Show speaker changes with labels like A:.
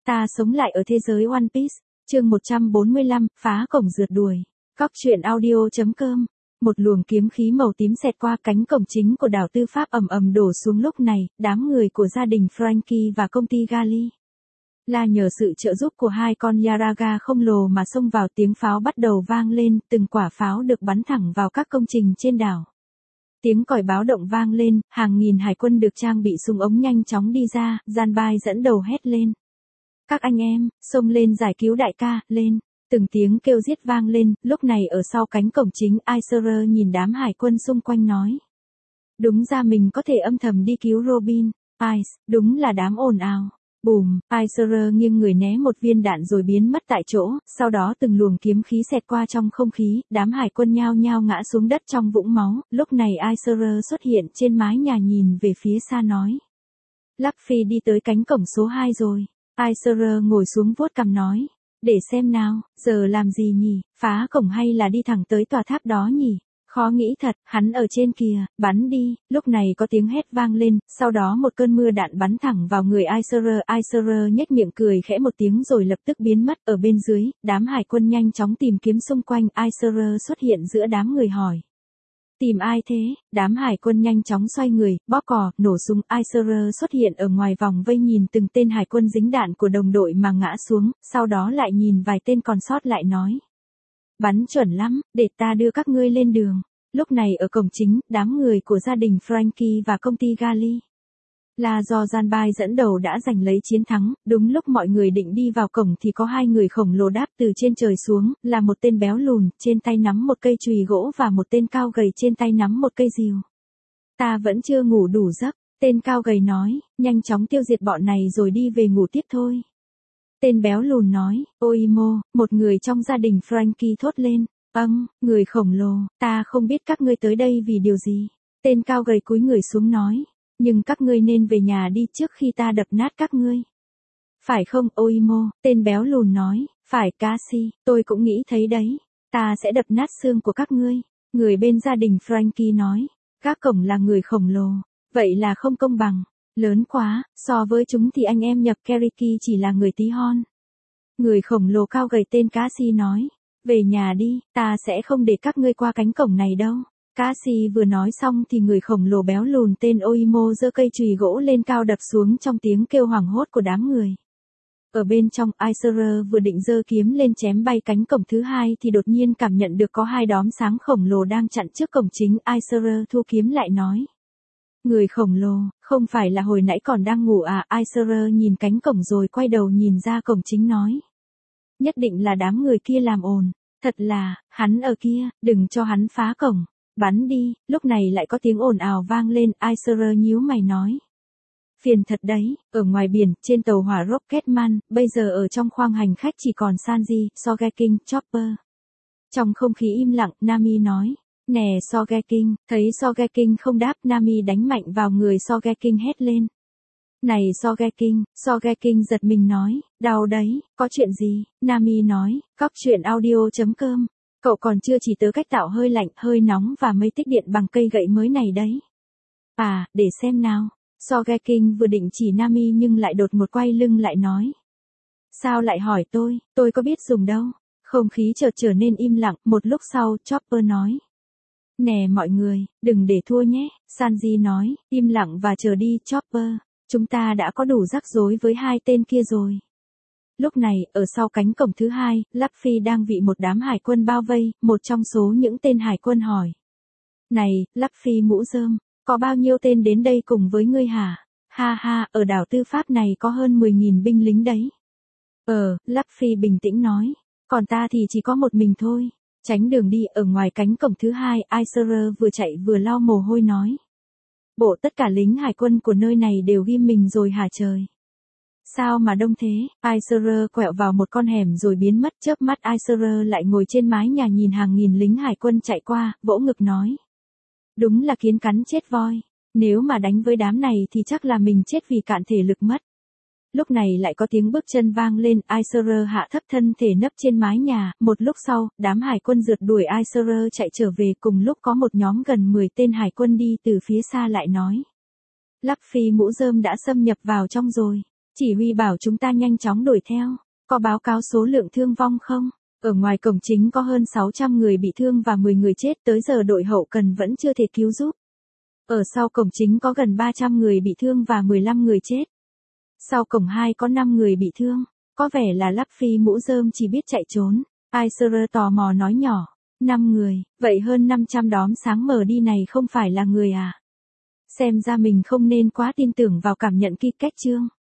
A: Ta sống lại ở thế giới One Piece. Chương 145, phá cổng rượt đuổi. Cóc truyện audio.com. Một luồng kiếm khí màu tím xẹt qua cánh cổng chính của đảo tư pháp ầm ầm đổ xuống. Lúc này, đám người của gia đình Franky và công ty Gali là nhờ sự trợ giúp của hai con Yaraga khổng lồ mà xông vào. Tiếng pháo bắt đầu vang lên, từng quả pháo được bắn thẳng vào các công trình trên đảo. Tiếng còi báo động vang lên, hàng nghìn hải quân được trang bị súng ống nhanh chóng đi ra, Zanbai dẫn đầu hét lên. Các anh em, xông lên giải cứu đại ca, lên. Từng tiếng kêu giết vang lên, lúc này ở sau cánh cổng chính, Aiser nhìn đám hải quân xung quanh nói. Đúng ra mình có thể âm thầm đi cứu Robin. Ice, đúng là đám ồn ào. Bùm, Aiser nghiêng người né một viên đạn rồi biến mất tại chỗ, sau đó từng luồng kiếm khí xẹt qua trong không khí, đám hải quân nhao nhao ngã xuống đất trong vũng máu. Lúc này Aiser xuất hiện trên mái nhà nhìn về phía xa nói. Luffy đi tới cánh cổng số 2 rồi. Aiser ngồi xuống vuốt cằm nói. Để xem nào, giờ làm gì nhỉ, phá cổng hay là đi thẳng tới tòa tháp đó nhỉ? Khó nghĩ thật, hắn ở trên kìa, bắn đi. Lúc này có tiếng hét vang lên, sau đó một cơn mưa đạn bắn thẳng vào người Aiser. Aiser nhếch miệng cười khẽ một tiếng rồi lập tức biến mất. Ở bên dưới, đám hải quân nhanh chóng tìm kiếm xung quanh. Aiser xuất hiện giữa đám người hỏi. Tìm ai thế? Đám hải quân nhanh chóng xoay người, bóp cò, nổ súng. Aiser xuất hiện ở ngoài vòng vây nhìn từng tên hải quân dính đạn của đồng đội mà ngã xuống, sau đó lại nhìn vài tên còn sót lại nói. Bắn chuẩn lắm, để ta đưa các ngươi lên đường. Lúc này ở cổng chính, đám người của gia đình Franky và công ty Gali là do Zanbai dẫn đầu đã giành lấy chiến thắng. Đúng lúc mọi người định đi vào cổng thì có hai người khổng lồ đáp từ trên trời xuống, là một tên béo lùn, trên tay nắm một cây chùy gỗ và một tên cao gầy trên tay nắm một cây rìu. Ta vẫn chưa ngủ đủ giấc, tên cao gầy nói, nhanh chóng tiêu diệt bọn này rồi đi về ngủ tiếp thôi. Tên béo lùn nói, Oimo, một người trong gia đình Franky thốt lên, người khổng lồ, ta không biết các ngươi tới đây vì điều gì. Tên cao gầy cúi người xuống nói. Nhưng các ngươi nên về nhà đi trước khi ta đập nát các ngươi. Phải không, Oimo? Tên béo lùn nói, phải Cassie, tôi cũng nghĩ thấy đấy. Ta sẽ đập nát xương của các ngươi. Người bên gia đình Franky nói, các cổng là người khổng lồ, vậy là không công bằng. Lớn quá, so với chúng thì anh em nhập Keriki chỉ là người tí hon. Người khổng lồ cao gầy tên Cassie nói, về nhà đi, ta sẽ không để các ngươi qua cánh cổng này đâu. Cassie vừa nói xong thì người khổng lồ béo lùn tên Oimo giơ cây chùy gỗ lên cao đập xuống trong tiếng kêu hoảng hốt của đám người. Ở bên trong, Aiser vừa định giơ kiếm lên chém bay cánh cổng thứ hai thì đột nhiên cảm nhận được có hai đốm sáng khổng lồ đang chặn trước cổng chính. Aiser thu kiếm lại nói. Người khổng lồ, không phải là hồi nãy còn đang ngủ à? Aiser nhìn cánh cổng rồi quay đầu nhìn ra cổng chính nói. Nhất định là đám người kia làm ồn. Thật là, hắn ở kia, đừng cho hắn phá cổng. Bắn đi, lúc này lại có tiếng ồn ào vang lên. Aiser nhíu mày nói. Phiền thật đấy, ở ngoài biển, trên tàu hỏa Rocketman, bây giờ ở trong khoang hành khách chỉ còn Sanji, Sogeking, Chopper. Trong không khí im lặng, Nami nói. Nè Sogeking, thấy Sogeking không đáp, Nami đánh mạnh vào người Sogeking hét lên. Này Sogeking giật mình nói, đau đấy, có chuyện gì? Nami nói, cóc truyện audio.com. Cậu còn chưa chỉ tớ cách tạo hơi lạnh, hơi nóng và mây tích điện bằng cây gậy mới này đấy. À, để xem nào. Sogeking vừa định chỉ Nami nhưng lại đột một quay lưng lại nói. Sao lại hỏi tôi có biết dùng đâu. Không khí chợt trở nên im lặng, một lúc sau, Chopper nói. Nè mọi người, đừng để thua nhé, Sanji nói, im lặng và chờ đi Chopper. Chúng ta đã có đủ rắc rối với hai tên kia rồi. Lúc này, ở sau cánh cổng thứ hai, Luffy đang bị một đám hải quân bao vây, một trong số những tên hải quân hỏi. Này, Luffy mũ rơm, có bao nhiêu tên đến đây cùng với ngươi hả? Ha ha, ở đảo tư pháp này có hơn 10.000 binh lính đấy. Luffy bình tĩnh nói, còn ta thì chỉ có một mình thôi. Tránh đường đi. Ở ngoài cánh cổng thứ hai, Aiser vừa chạy vừa lau mồ hôi nói. Bộ tất cả lính hải quân của nơi này đều ghim mình rồi hả trời? Sao mà đông thế? Aiser quẹo vào một con hẻm rồi biến mất. Chớp mắt Aiser lại ngồi trên mái nhà nhìn hàng nghìn lính hải quân chạy qua, vỗ ngực nói. Đúng là kiến cắn chết voi. Nếu mà đánh với đám này thì chắc là mình chết vì cạn thể lực mất. Lúc này lại có tiếng bước chân vang lên. Aiser hạ thấp thân thể nấp trên mái nhà. Một lúc sau, đám hải quân rượt đuổi Aiser chạy trở về. Cùng lúc có một nhóm gần 10 tên hải quân đi từ phía xa lại nói. Luffy mũ rơm đã xâm nhập vào trong rồi. Chỉ huy bảo chúng ta nhanh chóng đuổi theo. Có báo cáo số lượng thương vong không? Ở ngoài cổng chính có hơn 600 người bị thương và 10 người chết, tới giờ đội hậu cần vẫn chưa thể cứu giúp. Ở sau cổng chính có gần 300 người bị thương và 15 người chết. Sau cổng 2 có 5 người bị thương. Có vẻ là Luffy mũ rơm chỉ biết chạy trốn. Aiser tò mò nói nhỏ. 5 người, vậy hơn 500 đốm sáng mờ đi này không phải là người à? Xem ra mình không nên quá tin tưởng vào cảm nhận Kikech chương.